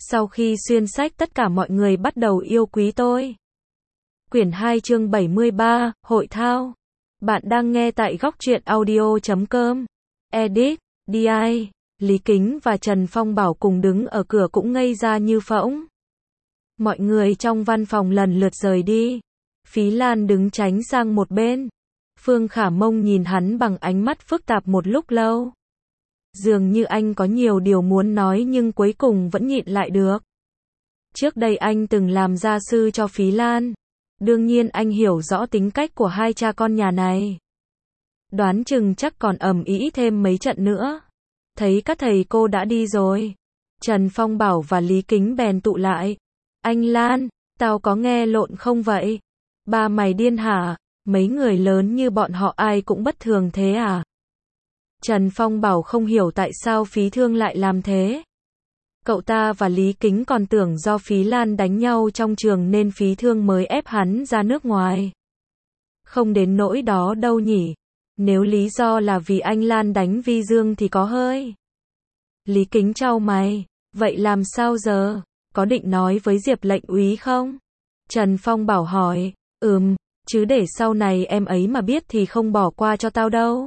Sau khi xuyên sách tất cả mọi người bắt đầu yêu quý tôi. Quyển 2 chương 73, Hội thao. Bạn đang nghe tại góc truyện audio.com. Edit, DI, Lý Kính và Trần Phong Bảo cùng đứng ở cửa cũng ngây ra như phỗng. Mọi người trong văn phòng lần lượt rời đi. Phí Lan đứng tránh sang một bên. Phương Khả Mông nhìn hắn bằng ánh mắt phức tạp một lúc lâu. Dường như anh có nhiều điều muốn nói nhưng cuối cùng vẫn nhịn lại được. Trước đây anh từng làm gia sư cho Phí Lan. Đương nhiên anh hiểu rõ tính cách của hai cha con nhà này. Đoán chừng chắc còn ầm ĩ thêm mấy trận nữa. Thấy các thầy cô đã đi rồi. Trần Phong Bảo và Lý Kính bèn tụ lại. Anh Lan, tao có nghe lộn không vậy? Ba mày điên hả? Mấy người lớn như bọn họ ai cũng bất thường thế à? Trần Phong Bảo không hiểu tại sao Phí Thương lại làm thế. Cậu ta và Lý Kính còn tưởng do Phí Lan đánh nhau trong trường nên Phí Thương mới ép hắn ra nước ngoài. Không đến nỗi đó đâu nhỉ. Nếu lý do là vì anh Lan đánh Vi Dương thì có hơi. Lý Kính chau mày. Vậy làm sao giờ? Có định nói với Diệp lệnh úy không? Trần Phong Bảo hỏi. Chứ để sau này em ấy mà biết thì không bỏ qua cho tao đâu.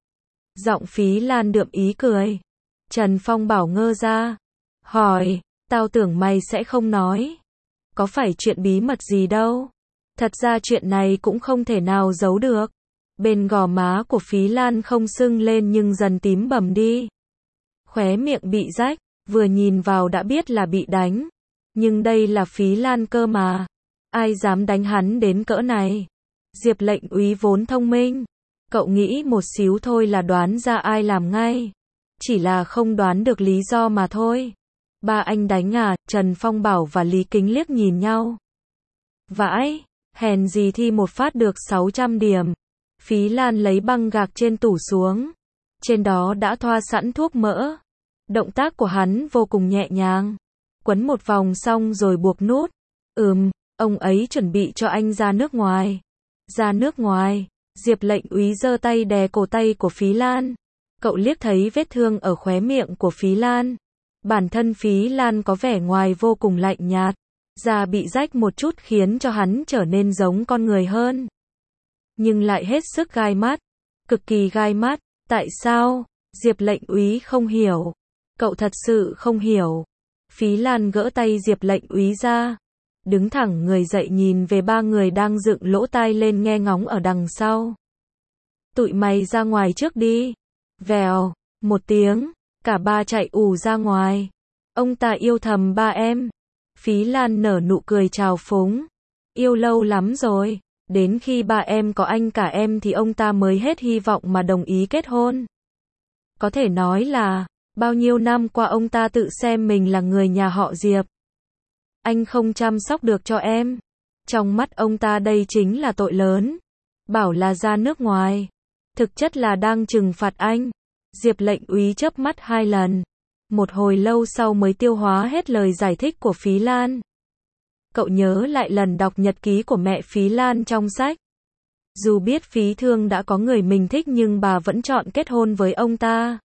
Giọng Phí Lan đượm ý cười. Trần Phong Bảo ngơ ra. Hỏi, tao tưởng mày sẽ không nói. Có phải chuyện bí mật gì đâu. Thật ra chuyện này cũng không thể nào giấu được. Bên gò má của Phí Lan không sưng lên nhưng dần tím bầm đi. Khóe miệng bị rách, vừa nhìn vào đã biết là bị đánh. Nhưng đây là Phí Lan cơ mà. Ai dám đánh hắn đến cỡ này. Diệp lệnh úy vốn thông minh. Cậu nghĩ một xíu thôi là đoán ra ai làm ngay. Chỉ là không đoán được lý do mà thôi. Ba anh đánh à? Trần Phong Bảo và Lý Kính liếc nhìn nhau. Vãi, hèn gì thi một phát được 600 điểm. Phí Lan lấy băng gạc trên tủ xuống. Trên đó đã thoa sẵn thuốc mỡ. Động tác của hắn vô cùng nhẹ nhàng. Quấn một vòng xong rồi buộc nút. Ông ấy chuẩn bị cho anh ra nước ngoài. Ra nước ngoài. Diệp lệnh úy giơ tay đè cổ tay của Phí Lan. Cậu liếc thấy vết thương ở khóe miệng của Phí Lan. Bản thân Phí Lan có vẻ ngoài vô cùng lạnh nhạt. Da bị rách một chút khiến cho hắn trở nên giống con người hơn. Nhưng lại hết sức gai mắt. Cực kỳ gai mắt. Tại sao? Diệp lệnh úy không hiểu. Cậu thật sự không hiểu. Phí Lan gỡ tay Diệp lệnh úy ra. Đứng thẳng người dậy nhìn về ba người đang dựng lỗ tai lên nghe ngóng ở đằng sau. Tụi mày ra ngoài trước đi. Vèo, một tiếng, cả ba chạy ù ra ngoài. Ông ta yêu thầm ba em. Phí Lan nở nụ cười trào phúng. Yêu lâu lắm rồi. Đến khi ba em có anh cả em thì ông ta mới hết hy vọng mà đồng ý kết hôn. Có thể nói là, bao nhiêu năm qua ông ta tự xem mình là người nhà họ Diệp. Anh không chăm sóc được cho em. Trong mắt ông ta đây chính là tội lớn. Bảo là ra nước ngoài. Thực chất là đang trừng phạt anh. Diệp lệnh úy chớp mắt 2 lần. Một hồi lâu sau mới tiêu hóa hết lời giải thích của Phí Lan. Cậu nhớ lại lần đọc nhật ký của mẹ Phí Lan trong sách. Dù biết Phí Thương đã có người mình thích nhưng bà vẫn chọn kết hôn với ông ta.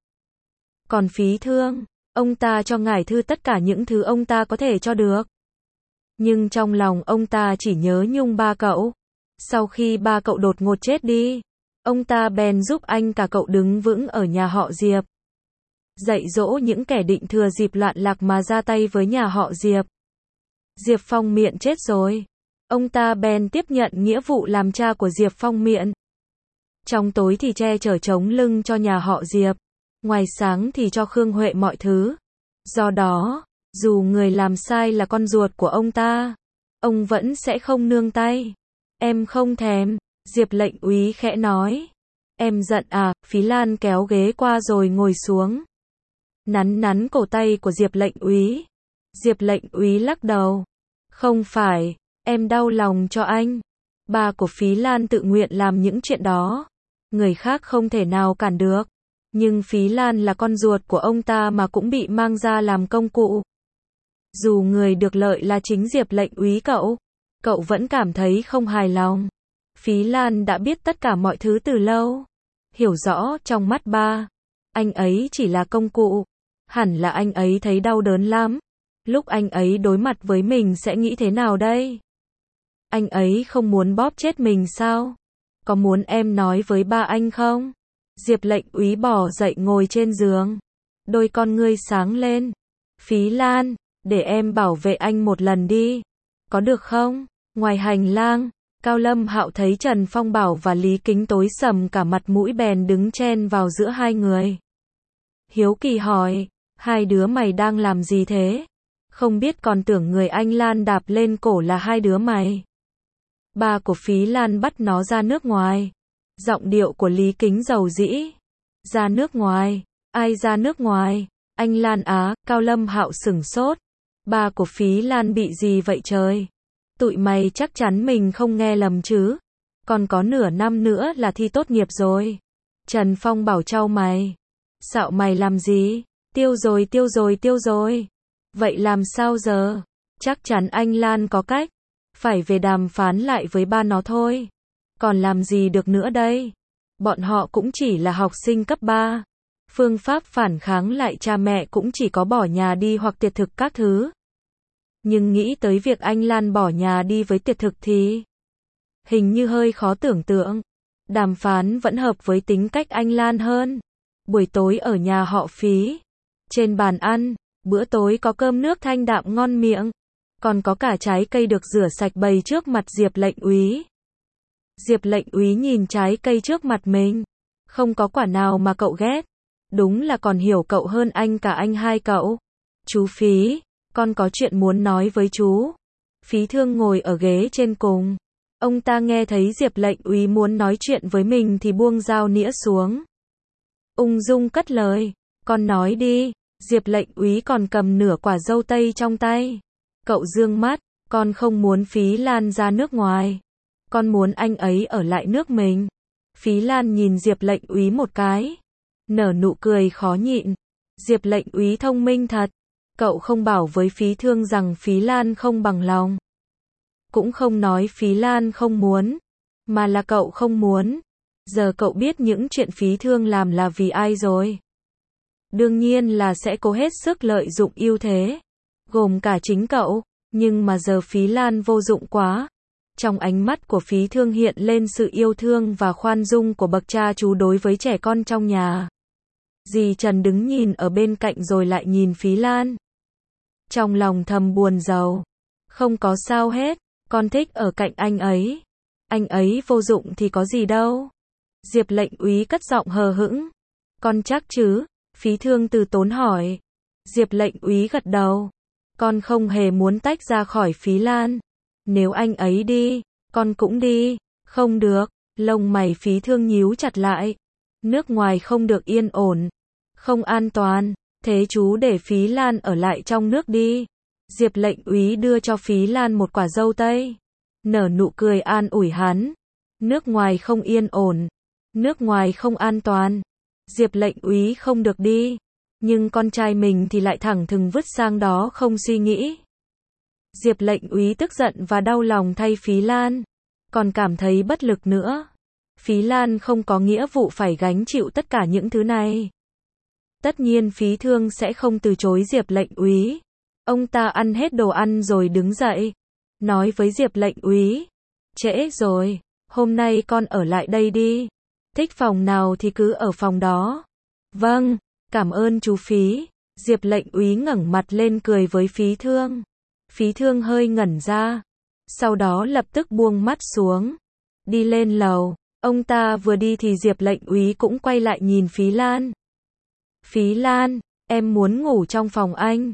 Còn Phí Thương, ông ta cho ngải thư tất cả những thứ ông ta có thể cho được. Nhưng trong lòng ông ta chỉ nhớ nhung ba cậu. Sau khi ba cậu đột ngột chết đi, ông ta bèn giúp anh cả cậu đứng vững ở nhà họ Diệp. Dạy dỗ những kẻ định thừa dịp loạn lạc mà ra tay với nhà họ Diệp. Diệp Phong Miện chết rồi. Ông ta bèn tiếp nhận nghĩa vụ làm cha của Diệp Phong Miện. Trong tối thì che chở chống lưng cho nhà họ Diệp. Ngoài sáng thì cho Khương Huệ mọi thứ. Do đó, dù người làm sai là con ruột của ông ta, ông vẫn sẽ không nương tay. Em không thèm, Diệp lệnh úy khẽ nói. Em giận à? Phí Lan kéo ghế qua rồi ngồi xuống. Nắn cổ tay của Diệp lệnh úy. Diệp lệnh úy lắc đầu. Không phải, em đau lòng cho anh. Ba của Phí Lan tự nguyện làm những chuyện đó. Người khác không thể nào cản được. Nhưng Phí Lan là con ruột của ông ta mà cũng bị mang ra làm công cụ. Dù người được lợi là chính Diệp lệnh úy cậu vẫn cảm thấy không hài lòng. Phí Lan đã biết tất cả mọi thứ từ lâu. Hiểu rõ trong mắt ba, anh ấy chỉ là công cụ. Hẳn là anh ấy thấy đau đớn lắm. Lúc anh ấy đối mặt với mình sẽ nghĩ thế nào đây? Anh ấy không muốn bóp chết mình sao? Có muốn em nói với ba anh không? Diệp Lệnh Úy bò dậy ngồi trên giường. Đôi con ngươi sáng lên. Phí Lan, để em bảo vệ anh một lần đi. Có được không? Ngoài hành lang, Cao Lâm Hạo thấy Trần Phong Bảo và Lý Kính tối sầm cả mặt mũi bèn đứng chen vào giữa hai người. Hiếu kỳ hỏi, hai đứa mày đang làm gì thế? Không biết còn tưởng người anh Lan đạp lên cổ là hai đứa mày. Ba của Phí Lan bắt nó ra nước ngoài. Giọng điệu của Lý Kính dầu dĩ. Ra nước ngoài? Ai ra nước ngoài? Anh Lan á? Cao Lâm Hạo sửng sốt. Ba của Phí Lan bị gì vậy trời? Tụi mày chắc chắn mình không nghe lầm chứ? Còn có nửa năm nữa là thi tốt nghiệp rồi. Trần Phong Bảo chau mày. Xạo mày làm gì? Tiêu rồi. Vậy làm sao giờ? Chắc chắn anh Lan có cách. Phải về đàm phán lại với ba nó thôi. Còn làm gì được nữa đây? Bọn họ cũng chỉ là học sinh cấp 3. Phương pháp phản kháng lại cha mẹ cũng chỉ có bỏ nhà đi hoặc tiệt thực các thứ. Nhưng nghĩ tới việc anh Lan bỏ nhà đi với tiệt thực thì hình như hơi khó tưởng tượng. Đàm phán vẫn hợp với tính cách anh Lan hơn. Buổi tối ở nhà họ Phí. Trên bàn ăn, bữa tối có cơm nước thanh đạm ngon miệng. Còn có cả trái cây được rửa sạch bày trước mặt Diệp Lệnh Úy. Diệp Lệnh Úy nhìn trái cây trước mặt mình. Không có quả nào mà cậu ghét. Đúng là còn hiểu cậu hơn anh cả anh hai cậu. Chú Phí, con có chuyện muốn nói với chú. Phí Thương ngồi ở ghế trên cùng. Ông ta nghe thấy Diệp Lệnh Úy muốn nói chuyện với mình thì buông dao nĩa xuống. Ung dung cất lời. Con nói đi. Diệp Lệnh Úy còn cầm nửa quả dâu tây trong tay. Cậu dương mắt. Con không muốn Phí Lan ra nước ngoài. Con muốn anh ấy ở lại nước mình. Phí Lan nhìn Diệp Lệnh Úy một cái. Nở nụ cười khó nhịn. Diệp Lệnh Úy thông minh thật. Cậu không bảo với Phí Thương rằng Phí Lan không bằng lòng. Cũng không nói Phí Lan không muốn. Mà là cậu không muốn. Giờ cậu biết những chuyện Phí Thương làm là vì ai rồi. Đương nhiên là sẽ cố hết sức lợi dụng ưu thế. Gồm cả chính cậu. Nhưng mà giờ Phí Lan vô dụng quá. Trong ánh mắt của Phí Thương hiện lên sự yêu thương và khoan dung của bậc cha chú đối với trẻ con trong nhà. Dì Trần đứng nhìn ở bên cạnh rồi lại nhìn Phí Lan. Trong lòng thầm buồn rầu. Không có sao hết, con thích ở cạnh anh ấy. Anh ấy vô dụng thì có gì đâu. Diệp Lệnh Úy cất giọng hờ hững. Con chắc chứ? Phí Thương từ tốn hỏi. Diệp Lệnh Úy gật đầu. Con không hề muốn tách ra khỏi Phí Lan. Nếu anh ấy đi, con cũng đi. Không được, lông mày Phí Thương nhíu chặt lại. Nước ngoài không được yên ổn, không an toàn, thế chú để Phí Lan ở lại trong nước đi. Diệp Lệnh Úy đưa cho Phí Lan một quả dâu tây. Nở nụ cười an ủi hắn. Nước ngoài không yên ổn, nước ngoài không an toàn. Diệp Lệnh Úy không được đi. Nhưng con trai mình thì lại thẳng thừng vứt sang đó không suy nghĩ. Diệp Lệnh Úy tức giận và đau lòng thay Phí Lan. Còn cảm thấy bất lực nữa. Phí Lan không có nghĩa vụ phải gánh chịu tất cả những thứ này. Tất nhiên Phí Thương sẽ không từ chối Diệp Lệnh Úy. Ông ta ăn hết đồ ăn rồi đứng dậy. Nói với Diệp Lệnh Úy. Trễ rồi, hôm nay con ở lại đây đi. Thích phòng nào thì cứ ở phòng đó. Vâng, cảm ơn chú Phí. Diệp Lệnh Úy ngẩng mặt lên cười với Phí Thương. Phí Thương hơi ngẩn ra. Sau đó lập tức buông mắt xuống. Đi lên lầu. Ông ta vừa đi thì Diệp Lệnh Úy cũng quay lại nhìn Phí Lan. Phí Lan, em muốn ngủ trong phòng anh.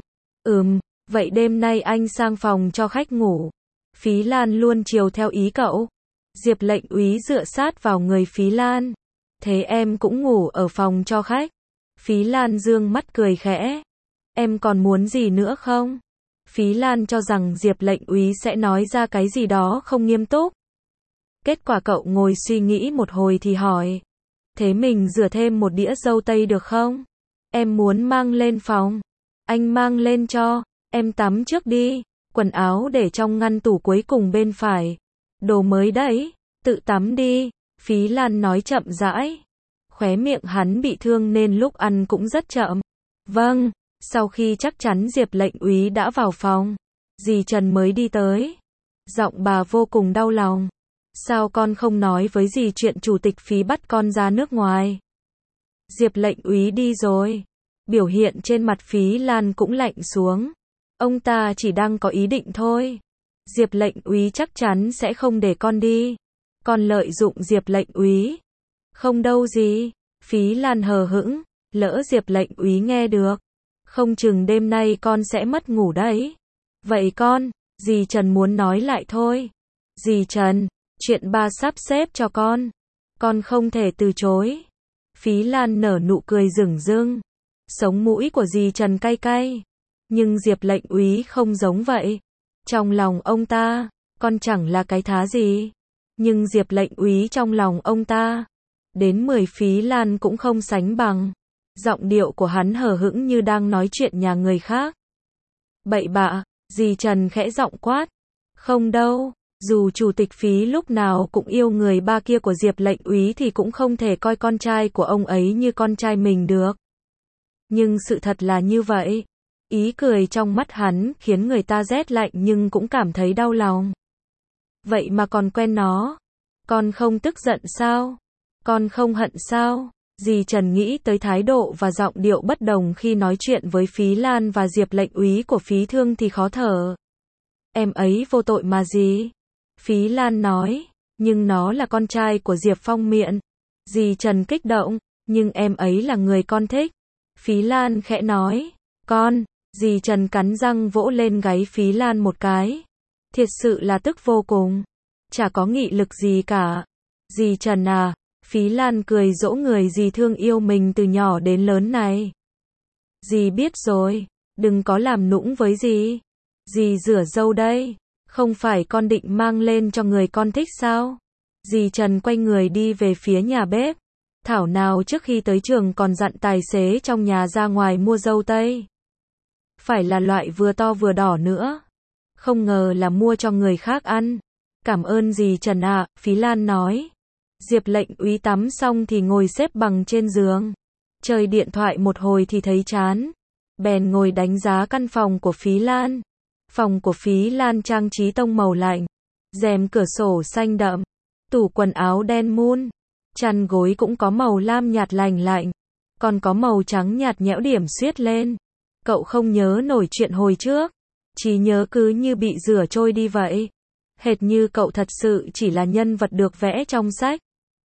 Vậy đêm nay anh sang phòng cho khách ngủ. Phí Lan luôn chiều theo ý cậu. Diệp Lệnh Úy dựa sát vào người Phí Lan. Thế em cũng ngủ ở phòng cho khách. Phí Lan dương mắt cười khẽ. Em còn muốn gì nữa không? Phí Lan cho rằng Diệp Lệnh Úy sẽ nói ra cái gì đó không nghiêm túc. Kết quả cậu ngồi suy nghĩ một hồi thì hỏi. Thế mình rửa thêm một đĩa dâu tây được không? Em muốn mang lên phòng. Anh mang lên cho. Em tắm trước đi. Quần áo để trong ngăn tủ cuối cùng bên phải. Đồ mới đấy. Tự tắm đi. Phí Lan nói chậm rãi. Khóe miệng hắn bị thương nên lúc ăn cũng rất chậm. Vâng, Sau khi chắc chắn Diệp lệnh úy đã vào phòng, dì Trần mới đi tới. Giọng bà vô cùng đau lòng. Sao con không nói với dì chuyện chủ tịch Phí bắt con ra nước ngoài? Diệp lệnh úy đi rồi. Biểu hiện trên mặt Phí Lan cũng lạnh xuống. Ông ta chỉ đang có ý định thôi. Diệp lệnh úy chắc chắn sẽ không để con đi. Con lợi dụng Diệp lệnh úy. Không đâu gì. Phí Lan hờ hững. Lỡ Diệp lệnh úy nghe được, không chừng đêm nay con sẽ mất ngủ đấy. Vậy con, dì Trần muốn nói lại thôi. Dì Trần, chuyện ba sắp xếp cho con không thể từ chối. Phí Lan nở nụ cười rừng rưng. Sống mũi của dì Trần cay cay. Nhưng Diệp lệnh úy không giống vậy. Trong lòng ông ta, con chẳng là cái thá gì. Nhưng Diệp lệnh úy trong lòng ông ta, đến 10 Phí Lan cũng không sánh bằng. Giọng điệu của hắn hờ hững như đang nói chuyện nhà người khác. Bậy bạ, dì Trần khẽ giọng quát. Không đâu, dù chủ tịch Phí lúc nào cũng yêu người ba kia của Diệp lệnh úy thì cũng không thể coi con trai của ông ấy như con trai mình được. Nhưng sự thật là như vậy. Ý cười trong mắt hắn khiến người ta rét lạnh nhưng cũng cảm thấy đau lòng. Vậy mà còn quen nó. Con không tức giận sao? Con không hận sao? Dì Trần nghĩ tới thái độ và giọng điệu bất đồng khi nói chuyện với Phí Lan và Diệp lệnh úy của Phí Thương thì khó thở. Em ấy vô tội mà gì? Phí Lan nói, nhưng nó là con trai của Diệp Phong Miện. Dì Trần kích động, nhưng em ấy là người con thích. Phí Lan khẽ nói, con, dì Trần cắn răng vỗ lên gáy Phí Lan một cái. Thiệt sự là tức vô cùng. Chả có nghị lực gì cả. Dì Trần à, Phí Lan cười dỗ người dì thương yêu mình từ nhỏ đến lớn này. Dì biết rồi, đừng có làm nũng với dì. Dì rửa dâu đây, không phải con định mang lên cho người con thích sao? Dì Trần quay người đi về phía nhà bếp. Thảo nào trước khi tới trường còn dặn tài xế trong nhà ra ngoài mua dâu tây. Phải là loại vừa to vừa đỏ nữa. Không ngờ là mua cho người khác ăn. Cảm ơn dì Trần ạ, Phí Lan nói. Diệp lệnh úy tắm xong thì ngồi xếp bằng trên giường. Chơi điện thoại một hồi thì thấy chán. Bèn ngồi đánh giá căn phòng của Phí Lan. Phòng của Phí Lan trang trí tông màu lạnh. Rèm cửa sổ xanh đậm. Tủ quần áo đen mun. Chăn gối cũng có màu lam nhạt lành lạnh. Còn có màu trắng nhạt nhẽo điểm xuyết lên. Cậu không nhớ nổi chuyện hồi trước. Chỉ nhớ cứ như bị rửa trôi đi vậy. Hệt như cậu thật sự chỉ là nhân vật được vẽ trong sách.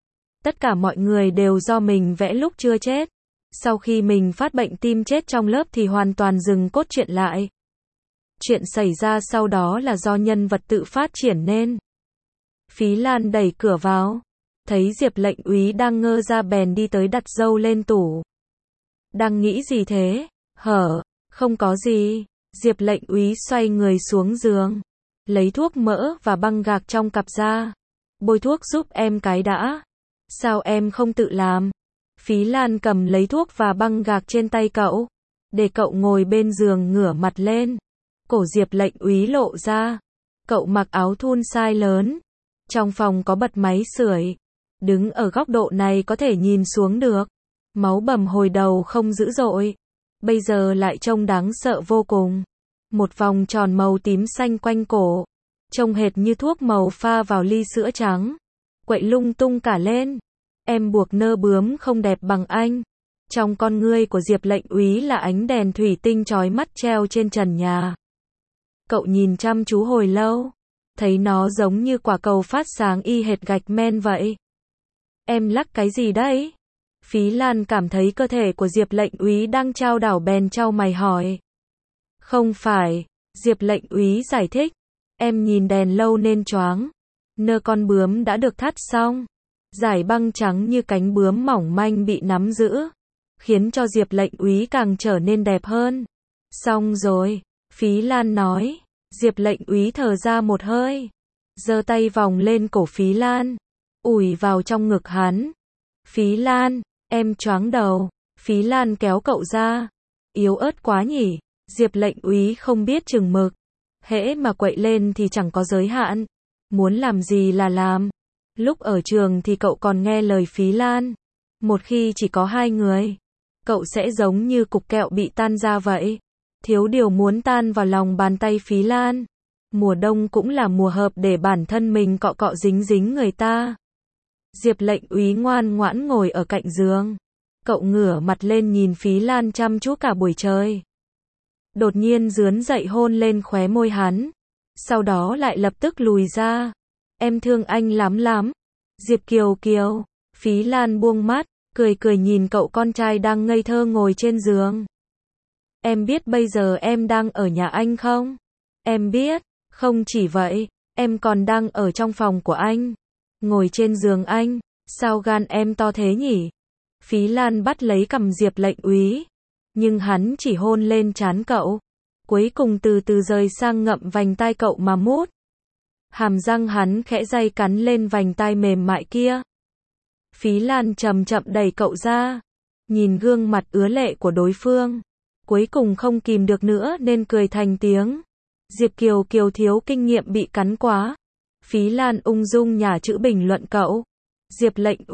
Tất cả mọi người đều do mình vẽ lúc chưa chết. Sau khi mình phát bệnh tim chết trong lớp thì hoàn toàn dừng cốt truyện lại. Chuyện xảy ra sau đó là do nhân vật tự phát triển nên. Phí Lan đẩy cửa vào. Thấy Diệp lệnh úy đang ngơ ra bèn đi tới đặt dâu lên tủ. Đang nghĩ gì thế? Hở, không có gì. Diệp lệnh úy xoay người xuống giường. Lấy thuốc mỡ và băng gạc trong cặp ra. Bôi thuốc giúp em cái đã. Sao em không tự làm? Phí Lan cầm lấy thuốc và băng gạc trên tay cậu. Để cậu ngồi bên giường ngửa mặt lên. Cổ Diệp lệnh úy lộ ra. Cậu mặc áo thun size lớn. Trong phòng có bật máy sưởi. Đứng ở góc độ này có thể nhìn xuống được. Máu bầm hồi đầu không dữ dội. Bây giờ lại trông đáng sợ vô cùng. Một vòng tròn màu tím xanh quanh cổ. Trông hệt như thuốc màu pha vào ly sữa trắng. Quậy lung tung cả lên. Em buộc nơ bướm không đẹp bằng anh. Trong con ngươi của Diệp lệnh úy là ánh đèn thủy tinh chói mắt treo trên trần nhà. Cậu nhìn chăm chú hồi lâu. Thấy nó giống như quả cầu phát sáng y hệt gạch men vậy. Em lắc cái gì đấy? Phí Lan cảm thấy cơ thể của Diệp lệnh úy đang chao đảo bèn chau mày hỏi. Không phải, Diệp lệnh úy giải thích. Em nhìn đèn lâu nên choáng. Nơ con bướm đã được thắt xong. Dải băng trắng như cánh bướm mỏng manh bị nắm giữ. Khiến cho Diệp lệnh úy càng trở nên đẹp hơn. Xong rồi, Phí Lan nói. Diệp lệnh úy thở ra một hơi. Giơ tay vòng lên cổ Phí Lan. Ủi vào trong ngực hắn. Phí Lan, em choáng đầu. Phí Lan kéo cậu ra. Yếu ớt quá nhỉ. Diệp lệnh úy không biết chừng mực. Hễ mà quậy lên thì chẳng có giới hạn. Muốn làm gì là làm. Lúc ở trường thì cậu còn nghe lời Phí Lan. Một khi chỉ có hai người, cậu sẽ giống như cục kẹo bị tan ra vậy. Thiếu điều muốn tan vào lòng bàn tay Phí Lan. Mùa đông cũng là mùa hợp để bản thân mình cọ cọ dính dính người ta. Diệp Lệnh Úy ngoan ngoãn ngồi ở cạnh giường. Cậu ngửa mặt lên nhìn Phí Lan chăm chú cả buổi trời. Đột nhiên rướn dậy hôn lên khóe môi hắn. Sau đó lại lập tức lùi ra. Em thương anh lắm lắm. Diệp Kiều Kiều. Phí Lan buông mắt, cười cười nhìn cậu con trai đang ngây thơ ngồi trên giường. Em biết bây giờ em đang ở nhà anh không? Em biết, không chỉ vậy, em còn đang ở trong phòng của anh. Ngồi trên giường anh, sao gan em to thế nhỉ? Phí Lan bắt lấy cằm Diệp Lệnh Úy, nhưng hắn chỉ hôn lên trán cậu. Cuối cùng từ từ rời sang ngậm vành tai cậu mà mút. Hàm răng hắn khẽ day cắn lên vành tai mềm mại kia. Phí Lan chậm chậm đẩy cậu ra, nhìn gương mặt ứa lệ của đối phương. Cuối cùng không kìm được nữa nên cười thành tiếng. Diệp Kiều Kiều thiếu kinh nghiệm bị cắn quá. Phí Lan ung dung nhả chữ bình luận cậu. Diệp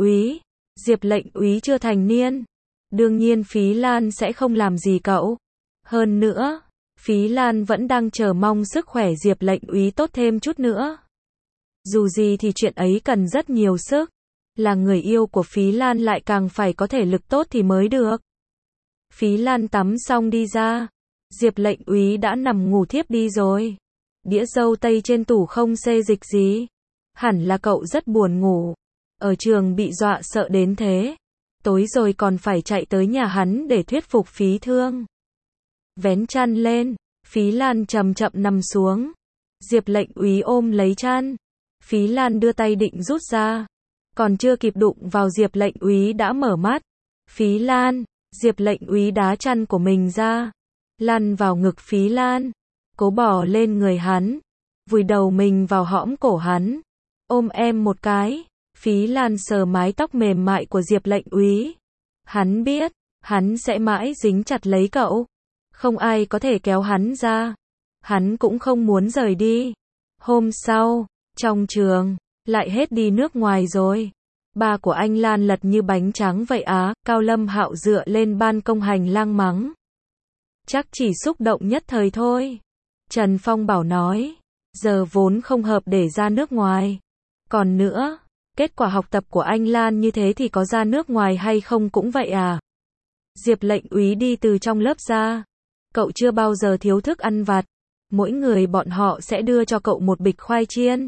Lệnh Úy chưa thành niên. Đương nhiên Phí Lan sẽ không làm gì cậu. Hơn nữa, Phí Lan vẫn đang chờ mong sức khỏe Diệp Lệnh Úy tốt thêm chút nữa. Dù gì thì chuyện ấy cần rất nhiều sức. Là người yêu của Phí Lan lại càng phải có thể lực tốt thì mới được. Phí Lan tắm xong đi ra. Diệp Lệnh Úy đã nằm ngủ thiếp đi rồi. Đĩa dâu tây trên tủ không xê dịch gì. Hẳn là cậu rất buồn ngủ. Ở trường bị dọa sợ đến thế. Tối rồi còn phải chạy tới nhà hắn để thuyết phục Phí Thương. Vén chăn lên. Phí Lan chậm chậm nằm xuống. Diệp Lệnh Úy ôm lấy chăn. Phí Lan đưa tay định rút ra. Còn chưa kịp đụng vào Diệp Lệnh Úy đã mở mắt. Phí Lan. Diệp Lệnh Úy đá chăn của mình ra. Lăn vào ngực Phí Lan. Cố bò lên người hắn. Vùi đầu mình vào hõm cổ hắn. Ôm em một cái. Phí Lan sờ mái tóc mềm mại của Diệp Lệnh Úy. Hắn biết, hắn sẽ mãi dính chặt lấy cậu. Không ai có thể kéo hắn ra. Hắn cũng không muốn rời đi. Hôm sau, trong trường, lại hết đi nước ngoài rồi. Ba của anh Lan lật như bánh trắng vậy á. Cao Lâm Hạo dựa lên ban công hành lang mắng. Chắc chỉ xúc động nhất thời thôi. Trần Phong Bảo nói. Giờ vốn không hợp để ra nước ngoài. Còn nữa, kết quả học tập của anh Lan như thế thì có ra nước ngoài hay không cũng vậy à. Diệp Lệnh Úy đi từ trong lớp ra. Cậu chưa bao giờ thiếu thức ăn vặt. Mỗi người bọn họ sẽ đưa cho cậu một bịch khoai chiên.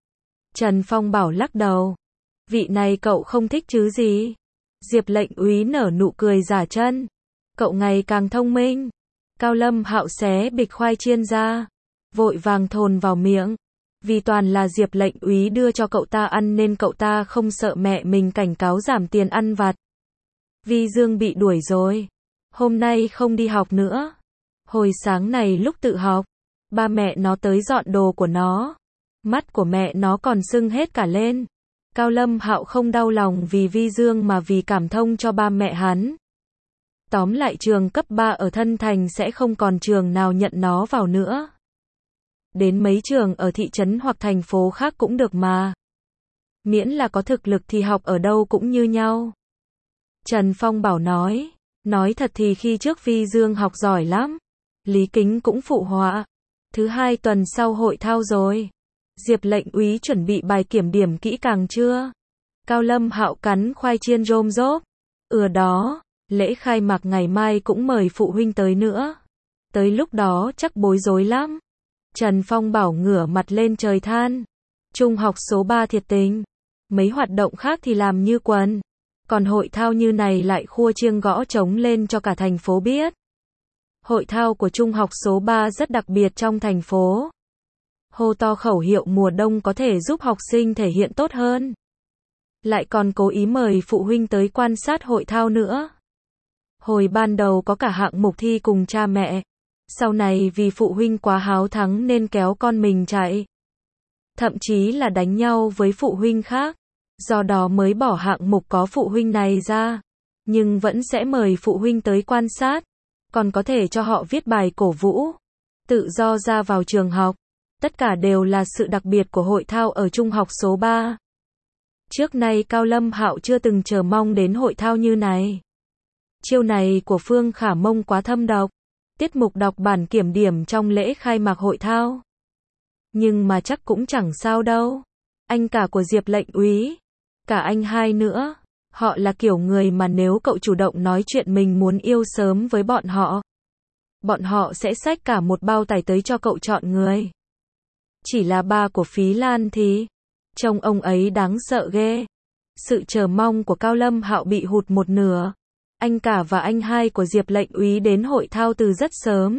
Trần Phong Bảo lắc đầu. Vị này cậu không thích chứ gì. Diệp Lệnh Úy nở nụ cười giả chân. Cậu ngày càng thông minh. Cao Lâm Hạo xé bịch khoai chiên ra. Vội vàng thồn vào miệng. Vì toàn là Diệp Lệnh Úy đưa cho cậu ta ăn nên cậu ta không sợ mẹ mình cảnh cáo giảm tiền ăn vặt. Vi Dương bị đuổi rồi. Hôm nay không đi học nữa. Hồi sáng này lúc tự học, ba mẹ nó tới dọn đồ của nó. Mắt của mẹ nó còn sưng hết cả lên. Cao Lâm Hạo không đau lòng vì Vi Dương mà vì cảm thông cho ba mẹ hắn. Tóm lại trường cấp 3 ở Thân Thành sẽ không còn trường nào nhận nó vào nữa. Đến mấy trường ở thị trấn hoặc thành phố khác cũng được mà. Miễn là có thực lực thì học ở đâu cũng như nhau. Trần Phong Bảo nói. Nói thật thì khi trước Vi Dương học giỏi lắm. Lý Kính cũng phụ họa. Thứ hai tuần sau hội thao rồi. Diệp Lệnh Úy chuẩn bị bài kiểm điểm kỹ càng chưa? Cao Lâm Hạo cắn khoai chiên rôm rốp. Đó, lễ khai mạc ngày mai cũng mời phụ huynh tới nữa. Tới lúc đó chắc bối rối lắm. Trần Phong Bảo ngửa mặt lên trời than. Trung học số 3 thiệt tình. Mấy hoạt động khác thì làm như quần. Còn hội thao như này lại khua chiêng gõ trống lên cho cả thành phố biết. Hội thao của trung học số 3 rất đặc biệt trong thành phố. Hô to khẩu hiệu mùa đông có thể giúp học sinh thể hiện tốt hơn. Lại còn cố ý mời phụ huynh tới quan sát hội thao nữa. Hồi ban đầu có cả hạng mục thi cùng cha mẹ. Sau này vì phụ huynh quá háo thắng nên kéo con mình chạy. Thậm chí là đánh nhau với phụ huynh khác. Do đó mới bỏ hạng mục có phụ huynh này ra. Nhưng vẫn sẽ mời phụ huynh tới quan sát. Còn có thể cho họ viết bài cổ vũ. Tự do ra vào trường học. Tất cả đều là sự đặc biệt của hội thao ở trung học số 3. Trước nay Cao Lâm Hạo chưa từng chờ mong đến hội thao như này. Chiêu này của Phương Khả Mông quá thâm độc. Tiết mục đọc bản kiểm điểm trong lễ khai mạc hội thao. Nhưng mà chắc cũng chẳng sao đâu. Anh cả của Diệp lệnh úy, cả anh hai nữa, họ là kiểu người mà nếu cậu chủ động nói chuyện mình muốn yêu sớm với bọn họ sẽ xách cả một bao tải tới cho cậu chọn người. Chỉ là ba của Phí Lan thì, trông ông ấy đáng sợ ghê. Sự chờ mong của Cao Lâm Hạo bị hụt một nửa. Anh cả và anh hai của Diệp lệnh úy đến hội thao từ rất sớm.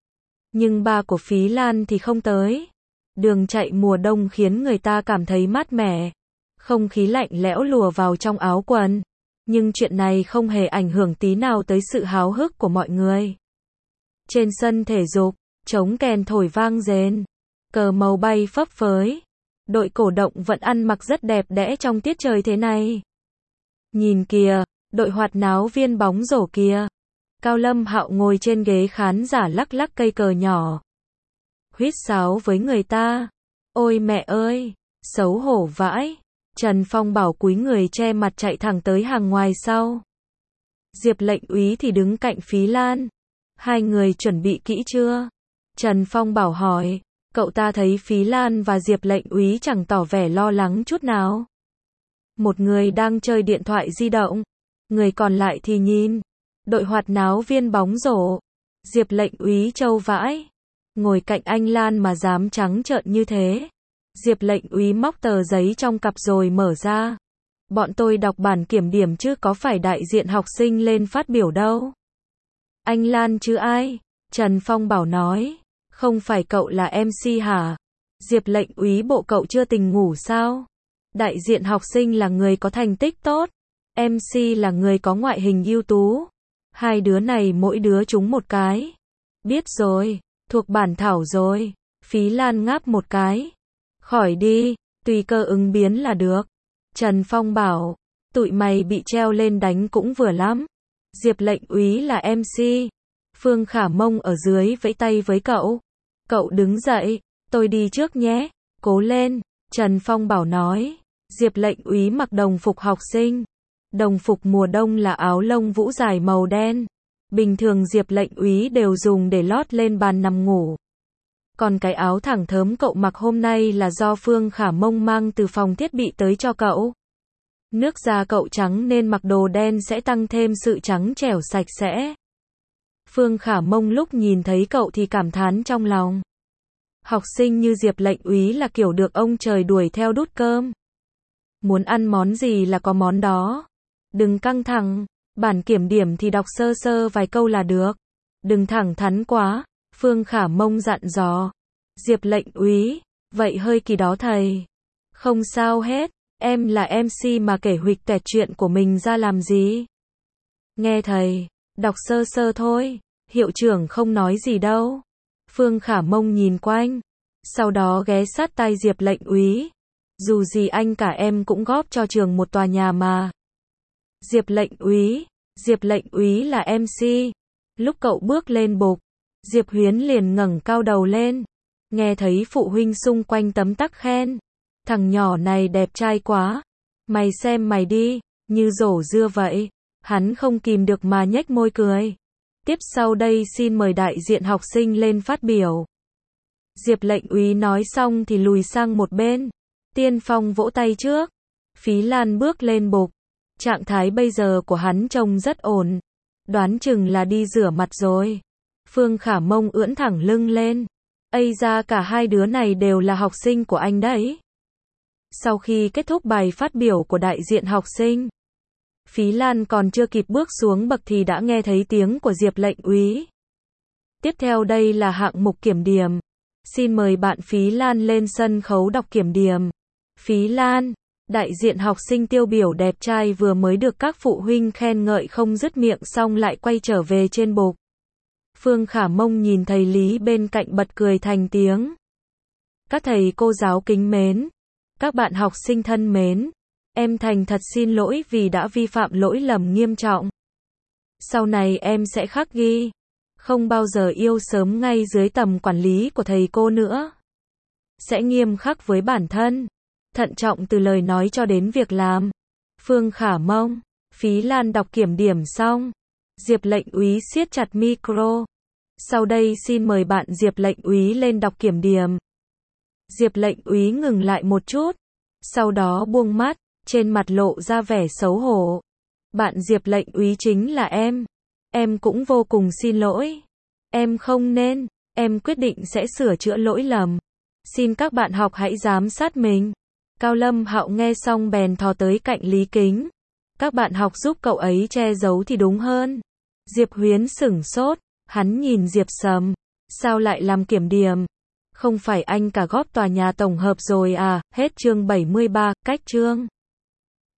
Nhưng ba của Phí Lan thì không tới. Đường chạy mùa đông khiến người ta cảm thấy mát mẻ. Không khí lạnh lẽo lùa vào trong áo quần. Nhưng chuyện này không hề ảnh hưởng tí nào tới sự háo hức của mọi người. Trên sân thể dục, trống kèn thổi vang rền. Cờ màu bay phấp phới. Đội cổ động vẫn ăn mặc rất đẹp đẽ trong tiết trời thế này. Nhìn kìa, đội hoạt náo viên bóng rổ kìa. Cao Lâm Hạo ngồi trên ghế khán giả lắc lắc cây cờ nhỏ. Huýt sáo với người ta. Ôi mẹ ơi, xấu hổ vãi. Trần Phong Bảo cúi người che mặt chạy thẳng tới hàng ngoài sau. Diệp lệnh úy thì đứng cạnh Phí Lan. Hai người chuẩn bị kỹ chưa? Trần Phong Bảo hỏi. Cậu ta thấy Phí Lan và Diệp lệnh úy chẳng tỏ vẻ lo lắng chút nào. Một người đang chơi điện thoại di động. Người còn lại thì nhìn. Đội hoạt náo viên bóng rổ. Diệp lệnh úy trâu vãi. Ngồi cạnh anh Lan mà dám trắng trợn như thế. Diệp lệnh úy móc tờ giấy trong cặp rồi mở ra. Bọn tôi đọc bản kiểm điểm chứ có phải đại diện học sinh lên phát biểu đâu. Anh Lan chứ ai? Trần Phong Bảo nói. Không phải cậu là MC hả? Diệp lệnh úy bộ cậu chưa tỉnh ngủ sao? Đại diện học sinh là người có thành tích tốt. MC là người có ngoại hình ưu tú. Hai đứa này mỗi đứa trúng một cái. Biết rồi, thuộc bản thảo rồi. Phí Lan ngáp một cái. Khỏi đi, tùy cơ ứng biến là được. Trần Phong bảo, tụi mày bị treo lên đánh cũng vừa lắm. Diệp lệnh úy là MC. Phương Khả Mông ở dưới vẫy tay với cậu. Cậu đứng dậy, tôi đi trước nhé. Cố lên, Trần Phong Bảo nói. Diệp lệnh úy mặc đồng phục học sinh. Đồng phục mùa đông là áo lông vũ dài màu đen. Bình thường Diệp lệnh úy đều dùng để lót lên bàn nằm ngủ. Còn cái áo thẳng thớm cậu mặc hôm nay là do Phương Khả Mông mang từ phòng thiết bị tới cho cậu. Nước da cậu trắng nên mặc đồ đen sẽ tăng thêm sự trắng trẻo sạch sẽ. Phương Khả Mông lúc nhìn thấy cậu thì cảm thán trong lòng. Học sinh như Diệp lệnh úy là kiểu được ông trời đuổi theo đút cơm. Muốn ăn món gì là có món đó. Đừng căng thẳng, bản kiểm điểm thì đọc sơ sơ vài câu là được. Đừng thẳng thắn quá, Phương Khả Mông dặn dò. Diệp lệnh úy, vậy hơi kỳ đó thầy. Không sao hết, em là MC mà kể huỵch toẹt chuyện của mình ra làm gì. Nghe thầy, đọc sơ sơ thôi, hiệu trưởng không nói gì đâu. Phương Khả Mông nhìn quanh, sau đó ghé sát tai Diệp lệnh úy. Dù gì anh cả em cũng góp cho trường một tòa nhà mà. Diệp lệnh úy là MC. Lúc cậu bước lên bục, Diệp Huyến liền ngẩng cao đầu lên. Nghe thấy phụ huynh xung quanh tấm tắc khen. Thằng nhỏ này đẹp trai quá. Mày xem mày đi, như rổ dưa vậy. Hắn không kìm được mà nhếch môi cười. Tiếp sau đây xin mời đại diện học sinh lên phát biểu. Diệp lệnh úy nói xong thì lùi sang một bên. Tiên Phong vỗ tay trước. Phí Lan bước lên bục. Trạng thái bây giờ của hắn trông rất ổn. Đoán chừng là đi rửa mặt rồi. Phương Khả Mông ưỡn thẳng lưng lên. Ây ra cả hai đứa này đều là học sinh của anh đấy. Sau khi kết thúc bài phát biểu của đại diện học sinh, Phí Lan còn chưa kịp bước xuống bậc thì đã nghe thấy tiếng của Diệp lệnh úy. Tiếp theo đây là hạng mục kiểm điểm. Xin mời bạn Phí Lan lên sân khấu đọc kiểm điểm. Phí Lan, đại diện học sinh tiêu biểu đẹp trai vừa mới được các phụ huynh khen ngợi không dứt miệng xong lại quay trở về trên bục. Phương Khả Mông nhìn thầy Lý bên cạnh bật cười thành tiếng. Các thầy cô giáo kính mến, các bạn học sinh thân mến, em thành thật xin lỗi vì đã vi phạm lỗi lầm nghiêm trọng. Sau này em sẽ khắc ghi, không bao giờ yêu sớm ngay dưới tầm quản lý của thầy cô nữa. Sẽ nghiêm khắc với bản thân, thận trọng từ lời nói cho đến việc làm. Phương Khả Mông, Phí Lan đọc kiểm điểm xong, Diệp lệnh úy siết chặt micro. Sau đây xin mời bạn Diệp lệnh úy lên đọc kiểm điểm. Diệp lệnh úy ngừng lại một chút. Sau đó buông mắt, trên mặt lộ ra vẻ xấu hổ. Bạn Diệp lệnh úy chính là em. Em cũng vô cùng xin lỗi. Em không nên. Em quyết định sẽ sửa chữa lỗi lầm. Xin các bạn học hãy giám sát mình. Cao Lâm Hạo nghe xong bèn thò tới cạnh Lý Kính. Các bạn học giúp cậu ấy che giấu thì đúng hơn. Diệp Huyến sửng sốt. Hắn nhìn Diệp Sầm. Sao lại làm kiểm điểm? Không phải anh cả góp tòa nhà tổng hợp rồi à? Hết chương 73, cách chương.